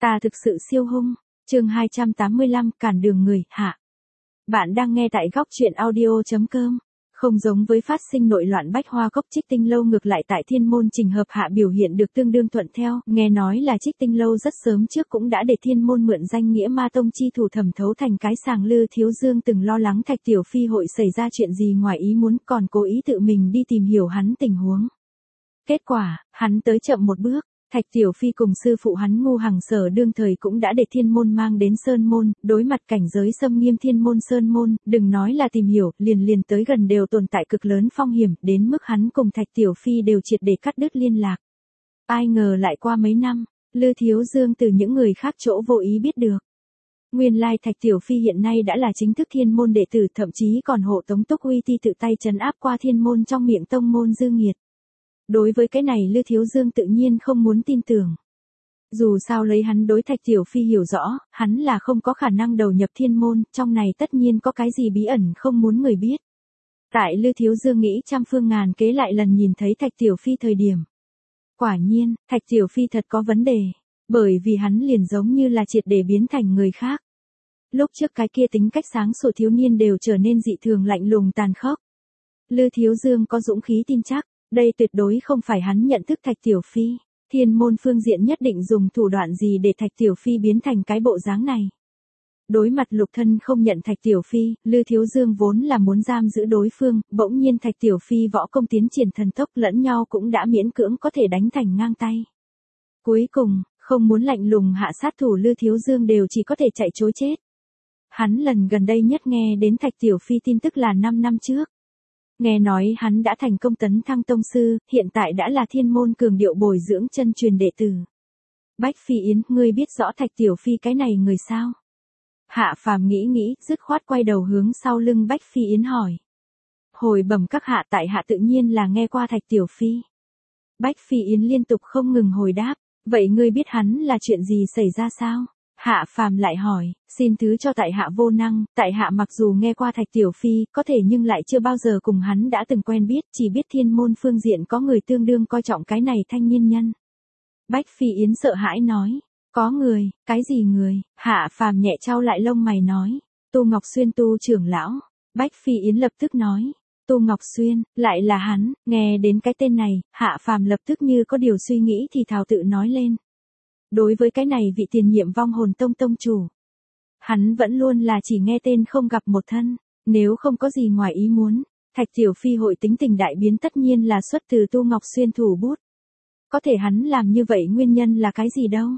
Ta thực sự siêu hung. Chương 285, cản đường người, hạ. Bạn đang nghe tại góc truyện audio.com. Không giống với phát sinh nội loạn Bách Hoa Cốc, Trích Tinh Lâu ngược lại tại Thiên Môn Trình Hợp hạ biểu hiện được tương đương thuận theo, nghe nói là Trích Tinh Lâu rất sớm trước cũng đã để Thiên Môn mượn danh nghĩa Ma Tông chi thủ thẩm thấu thành cái sàng. Lư Thiếu Dương từng lo lắng Thạch Tiểu Phi hội xảy ra chuyện gì ngoài ý muốn, còn cố ý tự mình đi tìm hiểu hắn tình huống. Kết quả, hắn tới chậm một bước. Thạch Tiểu Phi cùng sư phụ hắn Ngu Hằng Sở đương thời cũng đã để Thiên Môn mang đến Sơn Môn, đối mặt cảnh giới xâm nghiêm Thiên Môn Sơn Môn, đừng nói là tìm hiểu, liền tới gần đều tồn tại cực lớn phong hiểm, đến mức hắn cùng Thạch Tiểu Phi đều triệt để cắt đứt liên lạc. Ai ngờ lại qua mấy năm, Lư Thiếu Dương từ những người khác chỗ vô ý biết được. Nguyên lai Thạch Tiểu Phi hiện nay đã là chính thức Thiên Môn đệ tử, thậm chí còn hộ tống Túc Uy Ti tự tay trấn áp qua Thiên Môn trong miệng tông môn dư nghiệt. Đối với cái này Lư Thiếu Dương tự nhiên không muốn tin tưởng. Dù sao lấy hắn đối Thạch Tiểu Phi hiểu rõ, hắn là không có khả năng đầu nhập Thiên Môn, trong này tất nhiên có cái gì bí ẩn không muốn người biết. Tại Lư Thiếu Dương nghĩ trăm phương ngàn kế lại lần nhìn thấy Thạch Tiểu Phi thời điểm. Quả nhiên, Thạch Tiểu Phi thật có vấn đề, bởi vì hắn liền giống như là triệt để biến thành người khác. Lúc trước cái kia tính cách sáng sủa thiếu niên đều trở nên dị thường lạnh lùng tàn khốc. Lư Thiếu Dương có dũng khí tin chắc. Đây tuyệt đối không phải hắn nhận thức Thạch Tiểu Phi, Thiên Môn phương diện nhất định dùng thủ đoạn gì để Thạch Tiểu Phi biến thành cái bộ dáng này. Đối mặt Lục Thân không nhận Thạch Tiểu Phi, Lư Thiếu Dương vốn là muốn giam giữ đối phương, bỗng nhiên Thạch Tiểu Phi võ công tiến triển thần tốc, lẫn nhau cũng đã miễn cưỡng có thể đánh thành ngang tay. Cuối cùng, không muốn lạnh lùng hạ sát thủ Lư Thiếu Dương đều chỉ có thể chạy trối chết. Hắn lần gần đây nhất nghe đến Thạch Tiểu Phi tin tức là 5 năm trước. Nghe nói hắn đã thành công tấn thăng tông sư, hiện tại đã là Thiên Môn cường điệu bồi dưỡng chân truyền đệ tử. Bách Phi Yến, ngươi biết rõ Thạch Tiểu Phi cái này người sao? Hạ Phàm nghĩ, dứt khoát quay đầu hướng sau lưng Bách Phi Yến hỏi. Hồi bẩm các hạ, tại hạ tự nhiên là nghe qua Thạch Tiểu Phi. Bách Phi Yến liên tục không ngừng hồi đáp, vậy ngươi biết hắn là chuyện gì xảy ra sao? Hạ Phàm lại hỏi, xin thứ cho tại hạ vô năng, tại hạ mặc dù nghe qua Thạch Tiểu Phi, có thể nhưng lại chưa bao giờ cùng hắn đã từng quen biết, chỉ biết Thiên Môn phương diện có người tương đương coi trọng cái này thanh niên nhân. Bách Phi Yến sợ hãi nói, có người, cái gì người? Hạ Phàm nhẹ chau lại lông mày nói, Tu Ngọc Xuyên tu trưởng lão. Bách Phi Yến lập tức nói, Tu Ngọc Xuyên, lại là hắn. Nghe đến cái tên này, Hạ Phàm lập tức như có điều suy nghĩ thì thào tự nói lên. Đối với cái này vị tiền nhiệm vong hồn tông tông chủ, hắn vẫn luôn là chỉ nghe tên không gặp một thân, nếu không có gì ngoài ý muốn, Thạch Tiểu Phi hội tính tình đại biến tất nhiên là xuất từ Tu Ngọc Xuyên thủ bút. Có thể hắn làm như vậy nguyên nhân là cái gì đâu?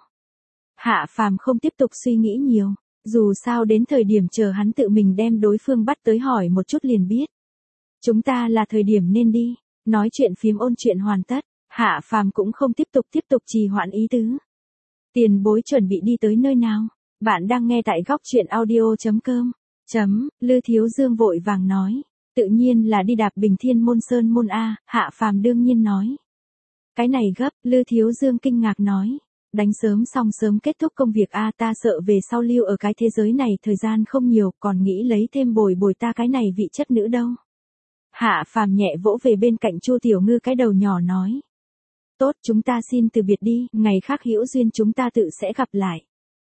Hạ Phàm không tiếp tục suy nghĩ nhiều, dù sao đến thời điểm chờ hắn tự mình đem đối phương bắt tới hỏi một chút liền biết. Chúng ta là thời điểm nên đi, nói chuyện phiếm ôn chuyện hoàn tất, Hạ Phàm cũng không tiếp tục trì hoãn ý tứ. Tiền bối chuẩn bị đi tới nơi nào? Bạn đang nghe tại góc truyện audio.com. Lư Thiếu Dương vội vàng nói. Tự nhiên là đi đạp Bình Thiên Môn Sơn Môn A, Hạ Phàm đương nhiên nói. Cái này gấp, Lư Thiếu Dương kinh ngạc nói. Đánh sớm xong sớm kết thúc công việc A, ta sợ về sau lưu ở cái thế giới này thời gian không nhiều, còn nghĩ lấy thêm bồi ta cái này vị chất nữ đâu. Hạ Phàm nhẹ vỗ về bên cạnh Chu Tiểu Ngư cái đầu nhỏ nói. Tốt, chúng ta xin từ biệt đi, ngày khác hữu duyên chúng ta tự sẽ gặp lại.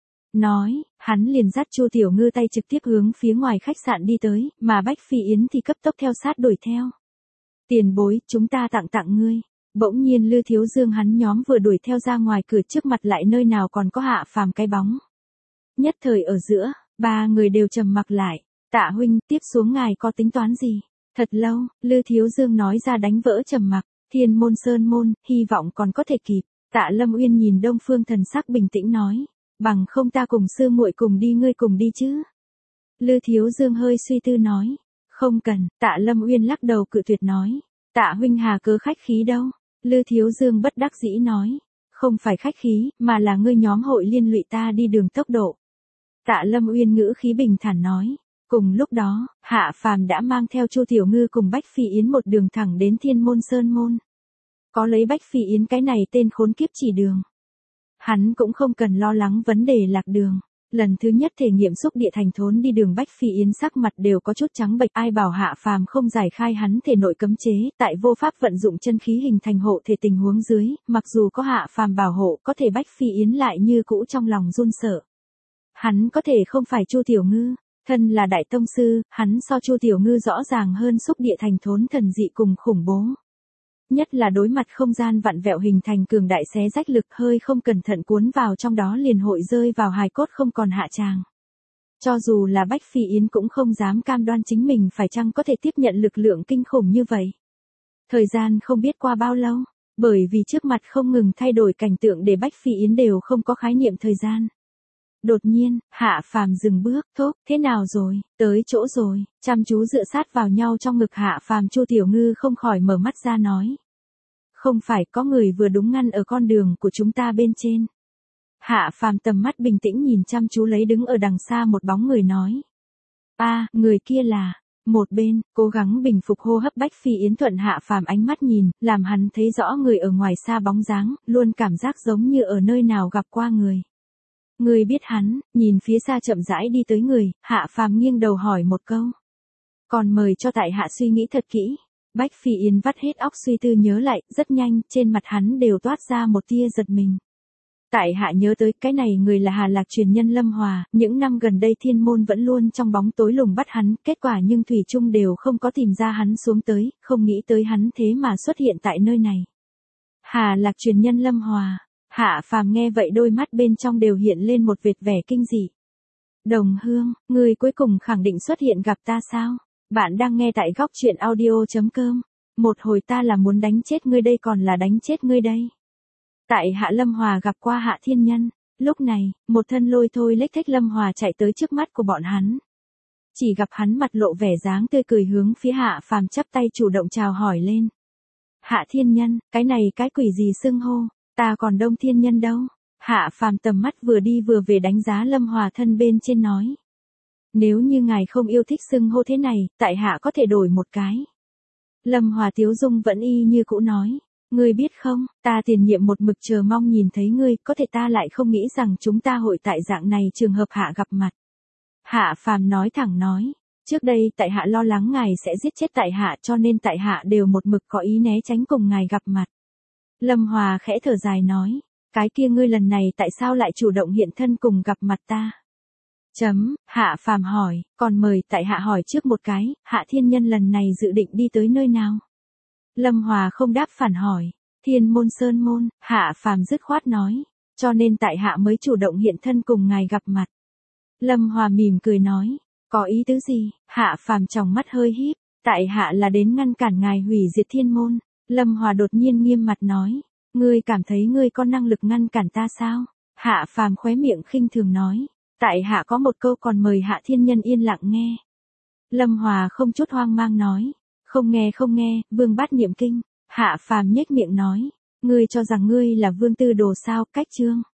Nói, hắn liền dắt Chu Tiểu Ngư tay trực tiếp hướng phía ngoài khách sạn đi tới, mà Bách Phi Yến thì cấp tốc theo sát đuổi theo. Tiền bối, chúng ta tặng ngươi. Bỗng nhiên Lư Thiếu Dương hắn nhóm vừa đuổi theo ra ngoài cửa, trước mặt lại nơi nào còn có Hạ Phàm cái bóng. Nhất thời ở giữa, ba người đều trầm mặc lại. Tạ huynh, tiếp xuống ngài có tính toán gì? Thật lâu, Lư Thiếu Dương nói ra đánh vỡ trầm mặc. Thiên Môn Sơn Môn, hy vọng còn có thể kịp. Tạ Lâm Uyên nhìn Đông Phương thần sắc bình tĩnh nói, bằng không ta cùng sư muội cùng đi, ngươi cùng đi chứ? Lư Thiếu Dương hơi suy tư nói, không cần. Tạ Lâm Uyên lắc đầu cự tuyệt nói, Tạ huynh hà cớ khách khí đâu? Lư Thiếu Dương bất đắc dĩ nói, không phải khách khí, mà là ngươi nhóm hội liên lụy ta đi đường tốc độ. Tạ Lâm Uyên ngữ khí bình thản nói. Cùng lúc đó, Hạ Phàm đã mang theo Chu Tiểu Ngư cùng Bách Phi Yến một đường thẳng đến Thiên Môn Sơn Môn. Có lấy Bách Phi Yến cái này tên khốn kiếp chỉ đường, hắn cũng không cần lo lắng vấn đề lạc đường. Lần thứ nhất thể nghiệm xúc địa thành thốn đi đường Bách Phi Yến sắc mặt đều có chút trắng bệch, ai bảo Hạ Phàm không giải khai hắn thể nội cấm chế, tại vô pháp vận dụng chân khí hình thành hộ thể tình huống dưới, mặc dù có Hạ Phàm bảo hộ, có thể Bách Phi Yến lại như cũ trong lòng run sợ. Hắn có thể không phải Chu Tiểu Ngư, thân là đại tông sư, hắn so Chu Tiểu Ngư rõ ràng hơn xúc địa thành thốn thần dị cùng khủng bố. Nhất là đối mặt không gian vặn vẹo hình thành cường đại xé rách lực, hơi không cẩn thận cuốn vào trong đó liền hội rơi vào hài cốt không còn hạ tràng. Cho dù là Bách Phi Yến cũng không dám cam đoan chính mình phải chăng có thể tiếp nhận lực lượng kinh khủng như vậy. Thời gian không biết qua bao lâu, bởi vì trước mặt không ngừng thay đổi cảnh tượng để Bách Phi Yến đều không có khái niệm thời gian. Đột nhiên, Hạ Phàm dừng bước, thốt, thế nào rồi, tới chỗ rồi, chăm chú dựa sát vào nhau trong ngực Hạ Phàm. Chu Tiểu Ngư không khỏi mở mắt ra nói. Không phải, có người vừa đúng ngăn ở con đường của chúng ta bên trên. Hạ Phàm tầm mắt bình tĩnh nhìn chăm chú lấy đứng ở đằng xa một bóng người nói. Người kia là. Một bên, cố gắng bình phục hô hấp Bách Phi Yến thuận Hạ Phàm ánh mắt nhìn, làm hắn thấy rõ người ở ngoài xa bóng dáng, luôn cảm giác giống như ở nơi nào gặp qua người. Người biết hắn, nhìn phía xa chậm rãi đi tới người, Hạ Phàm nghiêng đầu hỏi một câu. Còn mời cho tại hạ suy nghĩ thật kỹ. Bách Phi Yến vắt hết óc suy tư nhớ lại, rất nhanh, trên mặt hắn đều toát ra một tia giật mình. Tại hạ nhớ tới, cái này người là Hà Lạc truyền nhân Lâm Hòa, những năm gần đây thiên môn vẫn luôn trong bóng tối lùng bắt hắn, kết quả nhưng thủy chung đều không có tìm ra hắn xuống tới, không nghĩ tới hắn thế mà xuất hiện tại nơi này. Hà Lạc truyền nhân Lâm Hòa. Hạ Phàm nghe vậy đôi mắt bên trong đều hiện lên một vệt vẻ kinh dị. Đồng hương, người cuối cùng khẳng định xuất hiện gặp ta sao? Bạn đang nghe tại góc truyện audio.com. Một hồi ta là muốn đánh chết ngươi đây còn là đánh chết ngươi đây. Tại hạ Lâm Hòa gặp qua Hạ Thiên Nhân. Lúc này, một thân lôi thôi lếch thếch Lâm Hòa chạy tới trước mắt của bọn hắn. Chỉ gặp hắn mặt lộ vẻ dáng tươi cười hướng phía Hạ Phàm chắp tay chủ động chào hỏi lên. Hạ Thiên Nhân, cái này cái quỷ gì xưng hô, ta còn Đông Thiên Nhân đâu. Hạ Phàm tầm mắt vừa đi vừa về đánh giá Lâm Hòa thân bên trên nói. Nếu như ngài không yêu thích xưng hô thế này, tại hạ có thể đổi một cái. Lâm Hòa tiếu dung vẫn y như cũ nói. Ngươi biết không, ta tiền nhiệm một mực chờ mong nhìn thấy ngươi, có thể ta lại không nghĩ rằng chúng ta hội tại dạng này trường hợp hạ gặp mặt. Hạ Phàm nói thẳng nói. Trước đây tại hạ lo lắng ngài sẽ giết chết tại hạ cho nên tại hạ đều một mực có ý né tránh cùng ngài gặp mặt. Lâm Hòa khẽ thở dài nói. Cái kia ngươi lần này tại sao lại chủ động hiện thân cùng gặp mặt ta? Hạ Phàm hỏi, còn mời tại hạ hỏi trước một cái, Hạ Thiên Nhân lần này dự định đi tới nơi nào? Lâm Hòa không đáp phản hỏi, Thiên Môn Sơn Môn, Hạ Phàm dứt khoát nói, cho nên tại hạ mới chủ động hiện thân cùng ngài gặp mặt. Lâm Hòa mỉm cười nói, có ý tứ gì? Hạ Phàm tròng mắt hơi híp, tại hạ là đến ngăn cản ngài hủy diệt Thiên Môn. Lâm Hòa đột nhiên nghiêm mặt nói, ngươi cảm thấy ngươi có năng lực ngăn cản ta sao? Hạ Phàm khóe miệng khinh thường nói. Tại hạ có một câu còn mời Hạ Thiên Nhân yên lặng nghe. Lâm Hòa không chút hoang mang nói. Không nghe, Vương Bát Niệm Kinh. Hạ Phàm nhếch miệng nói. Ngươi cho rằng ngươi là Vương Tư Đồ sao, cách chương.